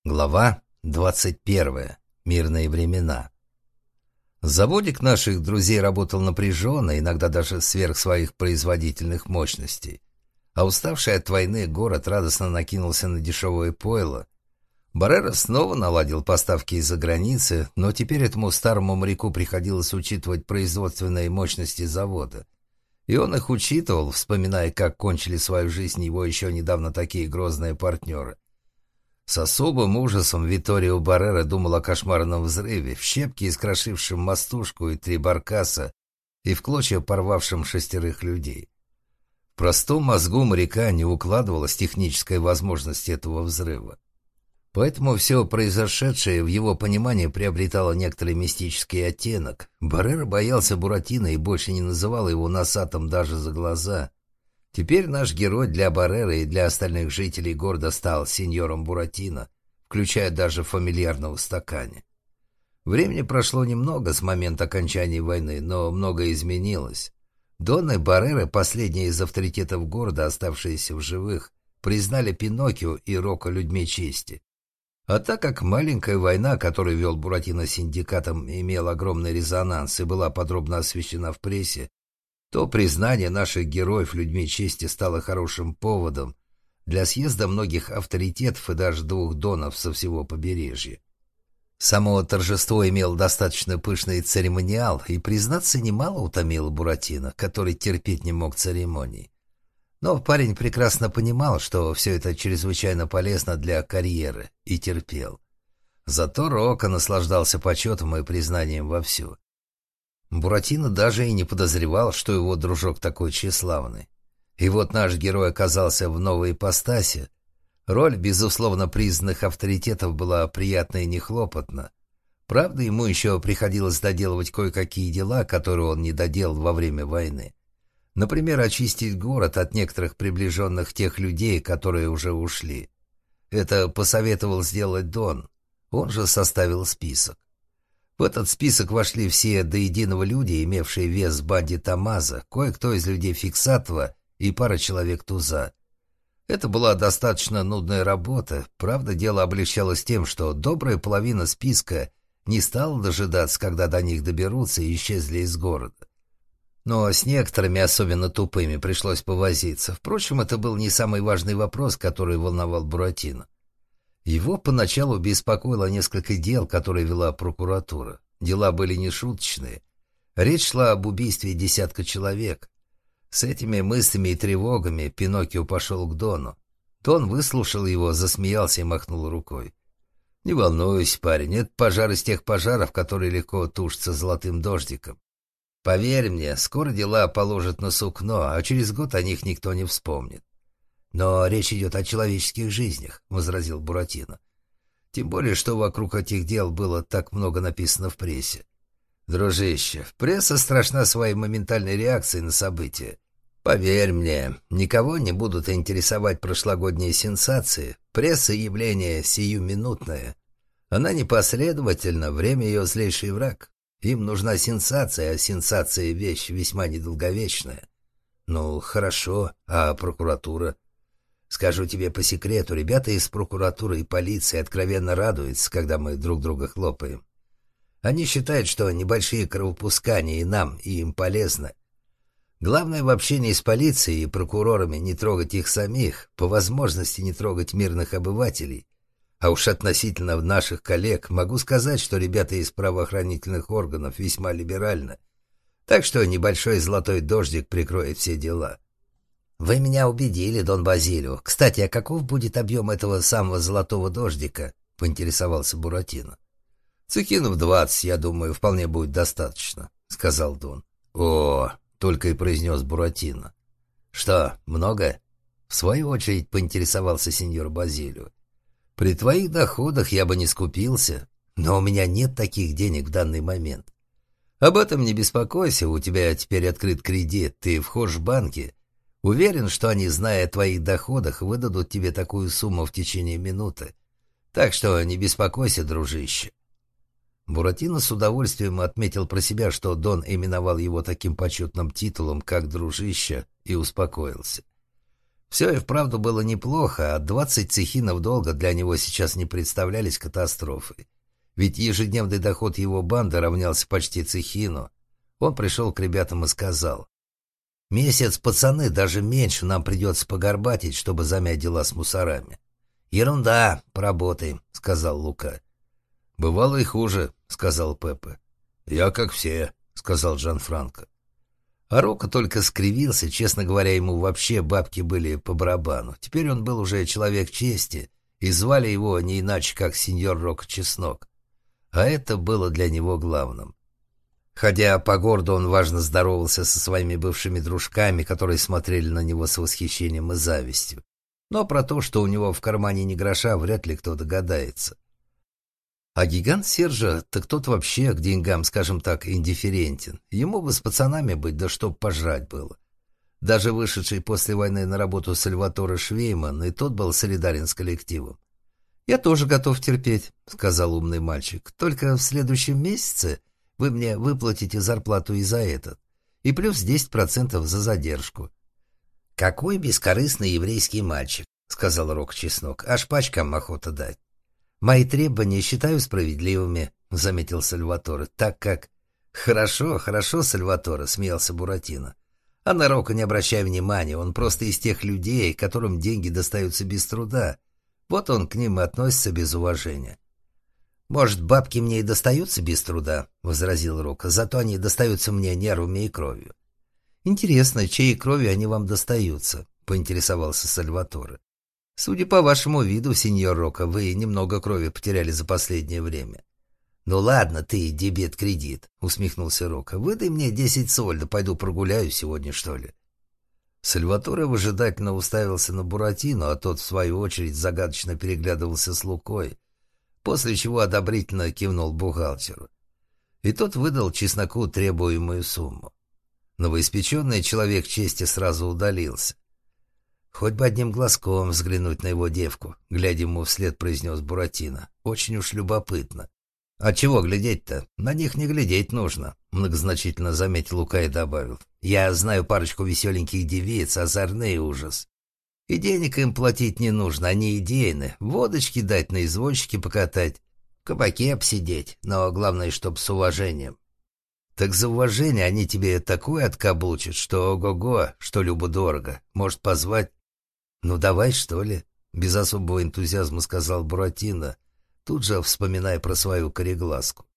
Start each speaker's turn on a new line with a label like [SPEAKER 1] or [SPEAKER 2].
[SPEAKER 1] Глава 21. Мирные времена. Заводик наших друзей работал напряженно, иногда даже сверх своих производительных мощностей. А уставший от войны город радостно накинулся на дешевое пойло. Баррера снова наладил поставки из-за границы, но теперь этому старому моряку приходилось учитывать производственные мощности завода. И он их учитывал, вспоминая, как кончили свою жизнь его еще недавно такие грозные партнеры. С особым ужасом Виторио Баррера думал о кошмарном взрыве, в щепки искрошившем мастушку и 3 баркаса и в клочья порвавшем 6 людей. В простом мозгу моряка не укладывалась техническая возможность этого взрыва. Поэтому все произошедшее в его понимании приобретало некоторый мистический оттенок. Баррера боялся Буратино и больше не называл его носатым даже за глаза. Теперь наш герой для Баррера и для остальных жителей города стал сеньором Буратино, включая даже фамильярного стакане. Времени прошло немного с момента окончания войны, но многое изменилось. Дон и Баррера, последние из авторитетов города, оставшиеся в живых, признали Пиноккио и Рока людьми чести. А так как маленькая война, которую вел Буратино с синдикатом, имела огромный резонанс и была подробно освещена в прессе, то признание наших героев людьми чести стало хорошим поводом для съезда многих авторитетов и даже 2 донов со всего побережья. Само торжество имело достаточно пышный церемониал, и, признаться, немало утомило Буратино, который терпеть не мог церемоний. Но парень прекрасно понимал, что все это чрезвычайно полезно для карьеры, и терпел. Зато Рока наслаждался почетом и признанием вовсю. Буратино даже и не подозревал, что его дружок такой тщеславный. И вот наш герой оказался в новой ипостаси. Роль, безусловно, признанных авторитетов была приятна и нехлопотна. Правда, ему еще приходилось доделывать кое-какие дела, которые он не доделал во время войны. Например, очистить город от некоторых приближенных тех людей, которые уже ушли. Это посоветовал сделать Дон. Он же составил список. В этот список вошли все до единого люди, имевшие вес в банде Томмазо, кое-кто из людей Фиксатова и пара человек Туза. Это была достаточно нудная работа, правда, дело облегчалось тем, что добрая половина списка не стала дожидаться, когда до них доберутся, и исчезли из города. Но с некоторыми, особенно тупыми, пришлось повозиться. Впрочем, это был не самый важный вопрос, который волновал Буратино. Его поначалу беспокоило несколько дел, которые вела прокуратура. Дела были нешуточные. Речь шла об убийстве десятка человек. С этими мыслями и тревогами Пиноккио пошел к Дону. Дон выслушал его, засмеялся и махнул рукой. «Не волнуйся, парень, это пожар из тех пожаров, которые легко тушатся золотым дождиком. Поверь мне, скоро дела положат на сукно, а через год о них никто не вспомнит». «Но речь идет о человеческих жизнях», — возразил Буратино. «Тем более, что вокруг этих дел было так много написано в прессе. Дружище, пресса страшна своей моментальной реакцией на события. Поверь мне, никого не будут интересовать прошлогодние сенсации. Пресса — явление сиюминутное. Она непоследовательна, время ее злейший враг. Им нужна сенсация, а сенсация — вещь весьма недолговечная». «Ну, хорошо, а прокуратура?» «Скажу тебе по секрету, ребята из прокуратуры и полиции откровенно радуются, когда мы друг друга хлопаем. Они считают, что небольшие кровопускания и нам, и им полезно. Главное в общении с полицией и прокурорами не трогать их самих, по возможности не трогать мирных обывателей. А уж относительно наших коллег могу сказать, что ребята из правоохранительных органов весьма либеральны. Так что небольшой золотой дождик прикроет все дела». «Вы меня убедили, Дон Базилио. Кстати, а каков будет объем этого самого золотого дождика?» — поинтересовался Буратино. «Цехинов 20, я думаю, вполне будет достаточно», — сказал Дон. «О!» — только и произнес Буратино. «Что, много?» — в свою очередь поинтересовался сеньор Базилио. «При твоих доходах я бы не скупился, но у меня нет таких денег в данный момент. Об этом не беспокойся, у тебя теперь открыт кредит, ты вхож в банки. Уверен, что они, зная о твоих доходах, выдадут тебе такую сумму в течение минуты. Так что не беспокойся, дружище». Буратино с удовольствием отметил про себя, что Дон именовал его таким почетным титулом, как «дружище», и успокоился. Все и вправду было неплохо, а 20 цехинов долга для него сейчас не представлялись катастрофой. Ведь ежедневный доход его банды равнялся почти цехину. Он пришел к ребятам и сказал: «Месяц, пацаны, даже меньше нам придется погорбатить, чтобы замять дела с мусорами». «Ерунда, поработаем», — сказал Лука. «Бывало и хуже», — сказал Пеппа. «Я как все», — сказал Джанфранко. А Рока только скривился, честно говоря, ему вообще бабки были по барабану. Теперь он был уже человек чести, и звали его не иначе, как сеньор Рока Чеснок. А это было для него главным. Ходя по городу, он важно здоровался со своими бывшими дружками, которые смотрели на него с восхищением и завистью. Но про то, что у него в кармане ни гроша, вряд ли кто догадается. А гигант Сержа, так тот вообще к деньгам, скажем так, индифферентен. Ему бы с пацанами быть, да чтоб пожрать было. Даже вышедший после войны на работу Сальваторе Швейман, и тот был солидарен с коллективом. «Я тоже готов терпеть», — сказал умный мальчик. «Только в следующем месяце вы мне выплатите зарплату и за этот, и плюс 10% за задержку». «Какой бескорыстный еврейский мальчик», — сказал Рок Чеснок. «Аж пачкам охота дать». «Мои требования считаю справедливыми», — заметил Сальваторе, «так как...» «Хорошо, хорошо, Сальваторе», — смеялся Буратино. «А на Рока не обращай внимания, он просто из тех людей, которым деньги достаются без труда. Вот он к ним и относится без уважения». «Может, бабки мне и достаются без труда», — возразил Рока, «зато они достаются мне нервами и кровью». «Интересно, чьей кровью они вам достаются?» — поинтересовался Сальваторе. «Судя по вашему виду, сеньор Рока, вы немного крови потеряли за последнее время». «Ну ладно ты, дебет-кредит», — усмехнулся Рока. «Выдай мне 10 соль, да пойду прогуляюсь сегодня, что ли». Сальваторе выжидательно уставился на Буратино, а тот, в свою очередь, загадочно переглядывался с Лукой, после чего одобрительно кивнул бухгалтеру. И тот выдал Чесноку требуемую сумму. Новоиспеченный человек чести сразу удалился. «Хоть бы одним глазком взглянуть на его девку», — глядя ему вслед, произнес Буратино. «Очень уж любопытно». «А чего глядеть-то? На них не глядеть нужно», — многозначительно заметил Лука и добавил. «Я знаю парочку веселеньких девиц, озорные ужас. И денег им платить не нужно, они идейны. Водочки дать, на извозчике покатать, в кабаке обсидеть, но главное, чтоб с уважением». «Так за уважение они тебе такое откаблучат, что ого-го, что любо-дорого. Может, позвать?» «Ну, давай, что ли?» — без особого энтузиазма сказал Буратино, тут же вспоминая про свою кореглазку.